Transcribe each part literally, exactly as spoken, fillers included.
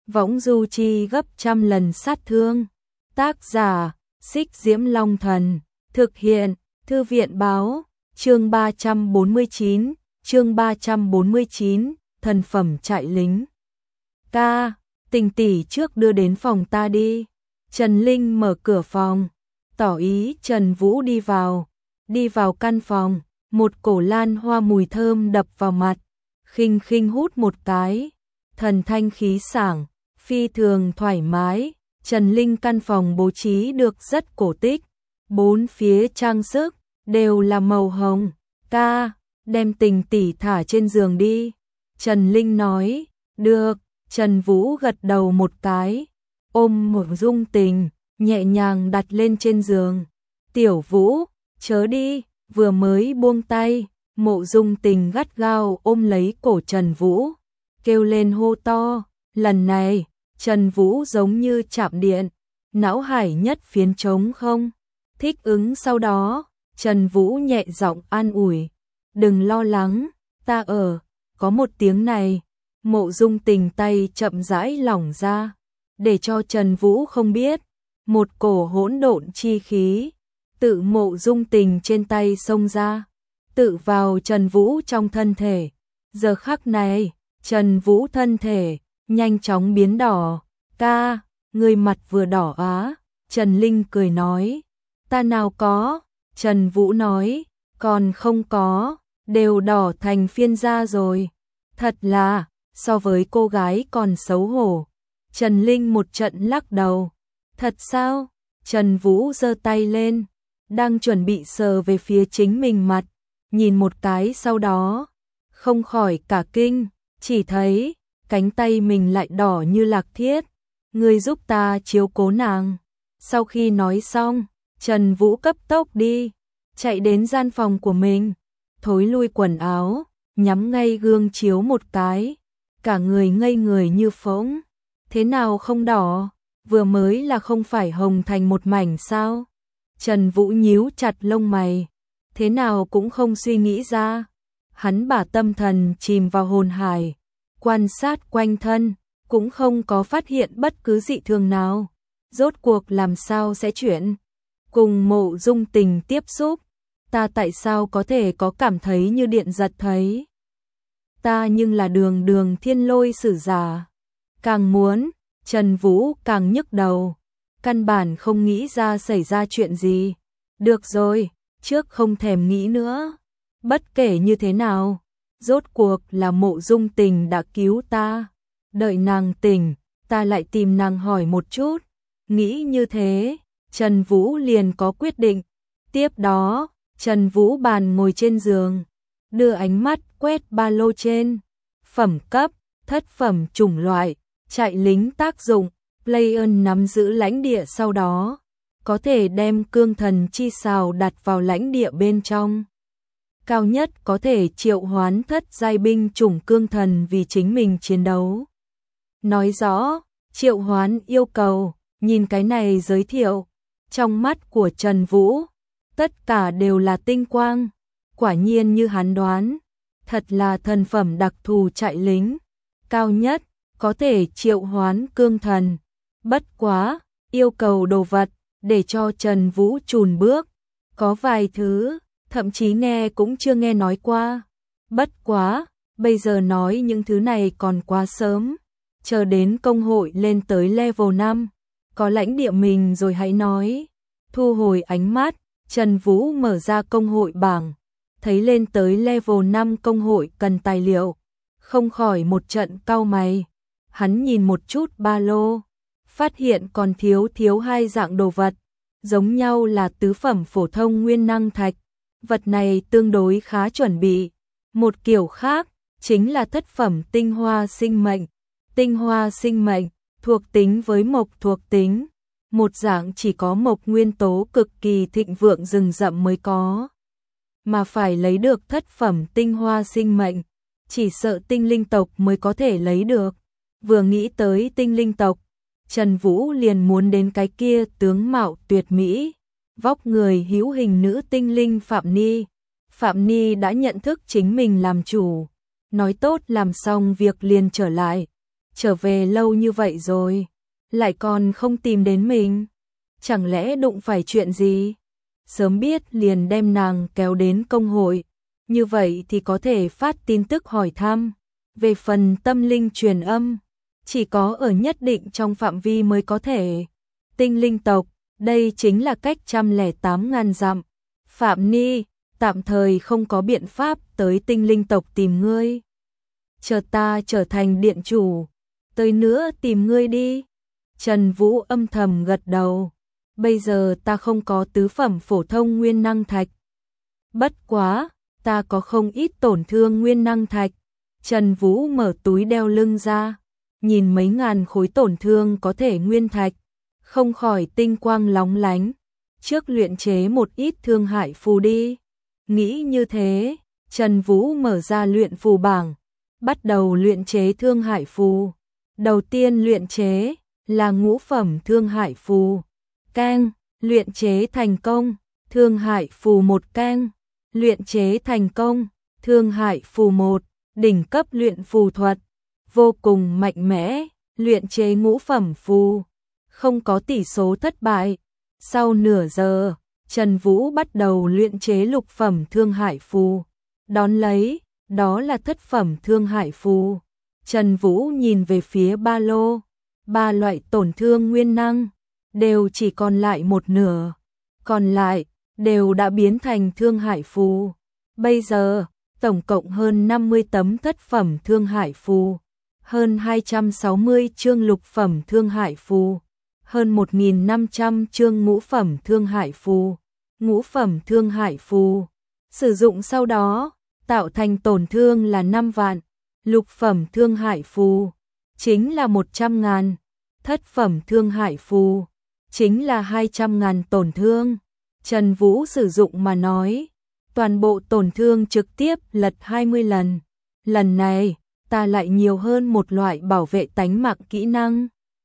võng du chi gấp trăm lần sát thương. Tác giả, Xích Diễm Long Thần, thực hiện, Thư viện báo, chương ba trăm bốn mươi chín, chương ba trăm bốn mươi chín, thần phẩm trại lính. Ca, Tình tỷ trước đưa đến phòng ta đi. Trần Linh mở cửa phòng, tỏ ý Trần Vũ đi vào. Đi vào căn phòng, một cổ lan hoa mùi thơm đập vào mặt, khinh khinh hút một cái, thần thanh khí sảng, phi thường thoải mái. Trần Linh căn phòng bố trí được rất cổ tích, bốn phía trang sức đều là màu hồng. Ca, đem Tình tỷ thả trên giường đi. Trần Linh nói, được. Trần Vũ gật đầu một cái, ôm một Dung Tình, nhẹ nhàng đặt lên trên giường. Tiểu Vũ, chớ đi. Vừa mới buông tay, Mộ Dung Tình gắt gao ôm lấy cổ Trần Vũ, kêu lên hô to. Lần này, Trần Vũ giống như chạm điện, não hải nhất phiến trống không. Thích ứng sau đó, Trần Vũ nhẹ giọng an ủi, đừng lo lắng, ta ở. Có một tiếng này, Mộ Dung Tình tay chậm rãi lỏng ra, để cho Trần Vũ không biết, một cổ hỗn độn chi khí tự Mộ Dung Tình trên tay xông ra, tự vào Trần Vũ trong thân thể. Giờ khắc này, Trần Vũ thân thể nhanh chóng biến đỏ. Ca, người mặt vừa đỏ á. Trần Linh cười nói, ta nào có. Trần Vũ nói, còn không có, đều đỏ thành phiên da rồi. Thật là, so với cô gái còn xấu hổ. Trần Linh một trận lắc đầu. Thật sao? Trần Vũ giơ tay lên, đang chuẩn bị sờ về phía chính mình mặt, nhìn một cái sau đó, không khỏi cả kinh, chỉ thấy cánh tay mình lại đỏ như lạc thiết. Ngươi giúp ta chiếu cố nàng. Sau khi nói xong, Trần Vũ cấp tốc đi, chạy đến gian phòng của mình, thối lui quần áo, nhắm ngay gương chiếu một cái, cả người ngây người như phỗng. Thế nào không đỏ? Vừa mới là không phải hồng thành một mảnh sao? Trần Vũ nhíu chặt lông mày, thế nào cũng không suy nghĩ ra. Hắn把tâm thần chìm vào hồn hải, quan sát quanh thân, cũng không có phát hiện bất cứ dị thường nào. Rốt cuộc làm sao sẽ chuyển cùng Mộ Dung Tình tiếp xúc? Ta tại sao có thể có cảm thấy như điện giật thấy? Ta nhưng là đường đường thiên lôi sử giả. Càng muốn, Trần Vũ càng nhức đầu, căn bản không nghĩ ra xảy ra chuyện gì. Được rồi, trước không thèm nghĩ nữa. Bất kể như thế nào, rốt cuộc là Mộ Dung Tình đã cứu ta. Đợi nàng tỉnh, ta lại tìm nàng hỏi một chút. Nghĩ như thế, Trần Vũ liền có quyết định. Tiếp đó, Trần Vũ bàn ngồi trên giường, đưa ánh mắt quét ba lô trên. Phẩm cấp, thất phẩm chủng loại, trại lính tác dụng, player nắm giữ lãnh địa sau đó, có thể đem cương thần chi xào đặt vào lãnh địa bên trong. Cao nhất có thể triệu hoán thất giai binh chủng cương thần vì chính mình chiến đấu. Nói rõ, triệu hoán yêu cầu, nhìn cái này giới thiệu, trong mắt của Trần Vũ, tất cả đều là tinh quang. Quả nhiên như hắn đoán, thật là thần phẩm đặc thù trại lính. Cao nhất, có thể triệu hoán cương thần. Bất quá, yêu cầu đồ vật, để cho Trần Vũ chùn bước. Có vài thứ, thậm chí nghe cũng chưa nghe nói qua. Bất quá, bây giờ nói những thứ này còn quá sớm. Chờ đến công hội lên tới level năm, có lãnh địa mình rồi hãy nói. Thu hồi ánh mắt, Trần Vũ mở ra công hội bảng, thấy lên tới level năm công hội cần tài liệu, không khỏi một trận cau mày. Hắn nhìn một chút ba lô, phát hiện còn thiếu thiếu hai dạng đồ vật, giống nhau là tứ phẩm phổ thông nguyên năng thạch, vật này tương đối khá chuẩn bị. Một kiểu khác, chính là thất phẩm tinh hoa sinh mệnh. Tinh hoa sinh mệnh, thuộc tính với mộc thuộc tính, một dạng chỉ có mộc nguyên tố cực kỳ thịnh vượng rừng rậm mới có. Mà phải lấy được thất phẩm tinh hoa sinh mệnh, chỉ sợ tinh linh tộc mới có thể lấy được. Vừa nghĩ tới tinh linh tộc, Trần Vũ liền muốn đến cái kia tướng mạo tuyệt mỹ, vóc người hữu hình nữ tinh linh Phạm Ni. Phạm Ni đã nhận thức chính mình làm chủ, nói tốt làm xong việc liền trở lại. trở về lâu như vậy rồi, lại còn không tìm đến mình. Chẳng lẽ đụng phải chuyện gì? Sớm biết liền đem nàng kéo đến công hội, như vậy thì có thể phát tin tức hỏi thăm. Về phần tâm linh truyền âm, chỉ có ở nhất định trong phạm vi mới có thể. Tinh linh tộc, đây chính là cách một trăm lẻ tám ngàn dặm. Phạm Ni, tạm thời không có biện pháp tới tinh linh tộc tìm ngươi. Chờ ta trở thành điện chủ, tới nữa tìm ngươi đi. Trần Vũ âm thầm gật đầu. Bây giờ ta không có tứ phẩm phổ thông nguyên năng thạch. Bất quá, ta có không ít tổn thương nguyên năng thạch. Trần Vũ mở túi đeo lưng ra, nhìn mấy ngàn khối tổn thương có thể nguyên thạch, không khỏi tinh quang lóng lánh. Trước luyện chế một ít thương hại phù đi. Nghĩ như thế, Trần Vũ mở ra luyện phù bảng, bắt đầu luyện chế thương hại phù. Đầu tiên luyện chế là ngũ phẩm thương hại phù. Keng, luyện chế thành công, thương hại phù một keng. Luyện chế thành công, thương hại phù một, đỉnh cấp luyện phù thuật, vô cùng mạnh mẽ, luyện chế ngũ phẩm phù, không có tỷ số thất bại. Sau nửa giờ, Trần Vũ bắt đầu luyện chế lục phẩm thương hại phù. Đón lấy, đó là thất phẩm thương hại phù. Trần Vũ nhìn về phía ba lô, ba loại tổn thương nguyên năng, đều chỉ còn lại một nửa. Còn lại, đều đã biến thành thương hại phù. Bây giờ, tổng cộng hơn năm mươi tấm thất phẩm thương hại phù, hơn hai trăm sáu mươi chương lục phẩm thương hại phù, hơn một nghìn năm trăm chương ngũ phẩm thương hại phù. Ngũ phẩm thương hại phù, sử dụng sau đó, tạo thành tổn thương là năm vạn. Lục phẩm thương hại phù, chính là một trăm ngàn. Thất phẩm thương hại phù, chính là hai trăm ngàn tổn thương. Trần Vũ sử dụng mà nói, toàn bộ tổn thương trực tiếp lật hai mươi lần. Lần này, ta lại nhiều hơn một loại bảo vệ tánh mạng kỹ năng.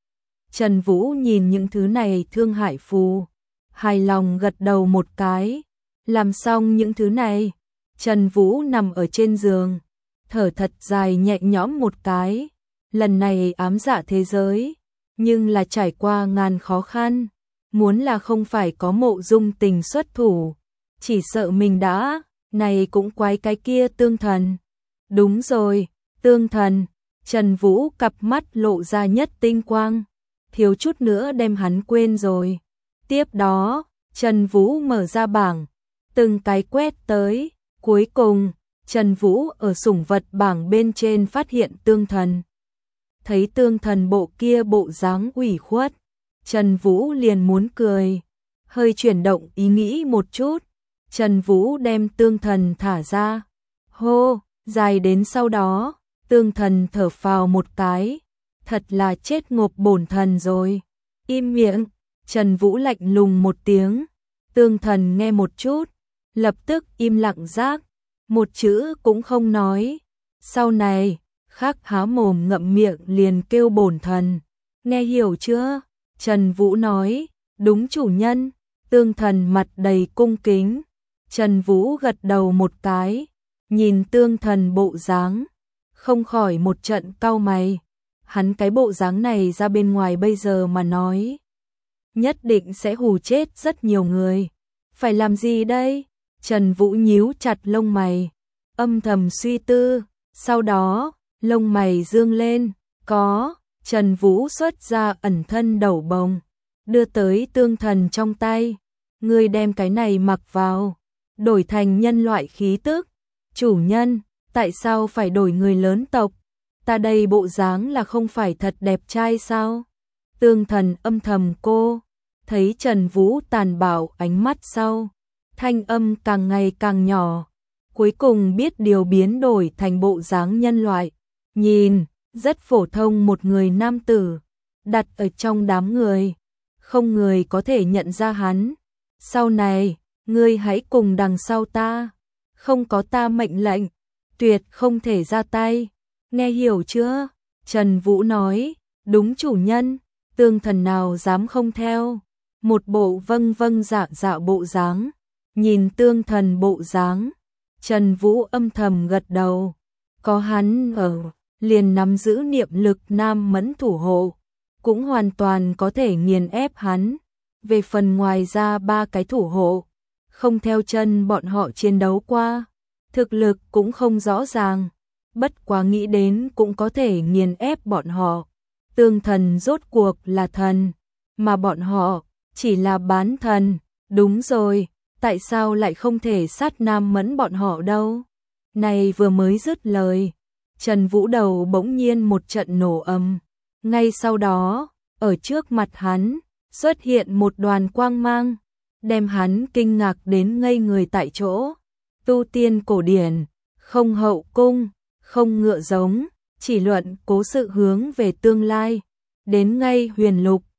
Trần Vũ nhìn những thứ này thương hại phù, hài lòng gật đầu một cái. Làm xong những thứ này, Trần Vũ nằm ở trên giường, thở thật dài nhẹ nhõm một cái. Lần này ám dạ thế giới, nhưng là trải qua ngàn khó khăn. Muốn là không phải có Mộ Dung Tình xuất thủ, chỉ sợ mình đã, này cũng quái cái kia tương thần. Đúng rồi, tương thần. Trần Vũ cặp mắt lộ ra nhất tinh quang, thiếu chút nữa đem hắn quên rồi. Tiếp đó, Trần Vũ mở ra bảng, từng cái quét tới. Cuối cùng, Trần Vũ ở sủng vật bảng bên trên phát hiện tương thần. Thấy tương thần bộ kia bộ dáng ủy khuất, Trần Vũ liền muốn cười. Hơi chuyển động ý nghĩ một chút, Trần Vũ đem tương thần thả ra. Hô, dài đến sau đó, tương thần thở phào một cái. Thật là chết ngộp bổn thần rồi. Im miệng, Trần Vũ lạnh lùng một tiếng. Tương thần nghe một chút, lập tức im lặng rác, một chữ cũng không nói. Sau này, khắc há mồm ngậm miệng liền kêu bổn thần. Nghe hiểu chưa? Trần Vũ nói, đúng chủ nhân. Tương thần mặt đầy cung kính. Trần Vũ gật đầu một cái, nhìn tương thần bộ dáng, không khỏi một trận cau mày. Hắn cái bộ dáng này ra bên ngoài bây giờ mà nói, nhất định sẽ hù chết rất nhiều người. Phải làm gì đây? Trần Vũ nhíu chặt lông mày, âm thầm suy tư. Sau đó, lông mày dương lên, có. Trần Vũ xuất ra ẩn thân đầu bồng, đưa tới tương thần trong tay. Ngươi đem cái này mặc vào, đổi thành nhân loại khí tức. Chủ nhân, tại sao phải đổi người lớn tộc? Ta đây bộ dáng là không phải thật đẹp trai sao? Tương thần âm thầm cô, thấy Trần Vũ tàn bạo ánh mắt sau, thanh âm càng ngày càng nhỏ, cuối cùng biết điều biến đổi thành bộ dáng nhân loại. Nhìn, rất phổ thông một người nam tử, đặt ở trong đám người, không người có thể nhận ra hắn. Sau này, ngươi hãy cùng đằng sau ta, không có ta mệnh lệnh, tuyệt không thể ra tay. Nghe hiểu chưa? Trần Vũ nói, đúng chủ nhân. Tương thần nào dám không theo, một bộ vâng vâng dạ dạ bộ dáng. Nhìn tương thần bộ dáng, Trần Vũ âm thầm gật đầu, có hắn ở, liền nắm giữ niệm lực Nam Mẫn thủ hộ, cũng hoàn toàn có thể nghiền ép hắn. Về phần ngoài ra ba cái thủ hộ, không theo chân bọn họ chiến đấu qua, thực lực cũng không rõ ràng, bất quá nghĩ đến cũng có thể nghiền ép bọn họ. Tương thần rốt cuộc là thần, mà bọn họ chỉ là bán thần. Đúng rồi, tại sao lại không thể sát Nam Mẫn bọn họ đâu? Này vừa mới dứt lời, Trần Vũ đầu bỗng nhiên một trận nổ ầm. Ngay sau đó, ở trước mặt hắn, xuất hiện một đoàn quang mang, đem hắn kinh ngạc đến ngây người tại chỗ. Tu tiên cổ điển, không hậu cung, không ngựa giống, chỉ luận cố sự hướng về tương lai. Đến ngay huyền lục,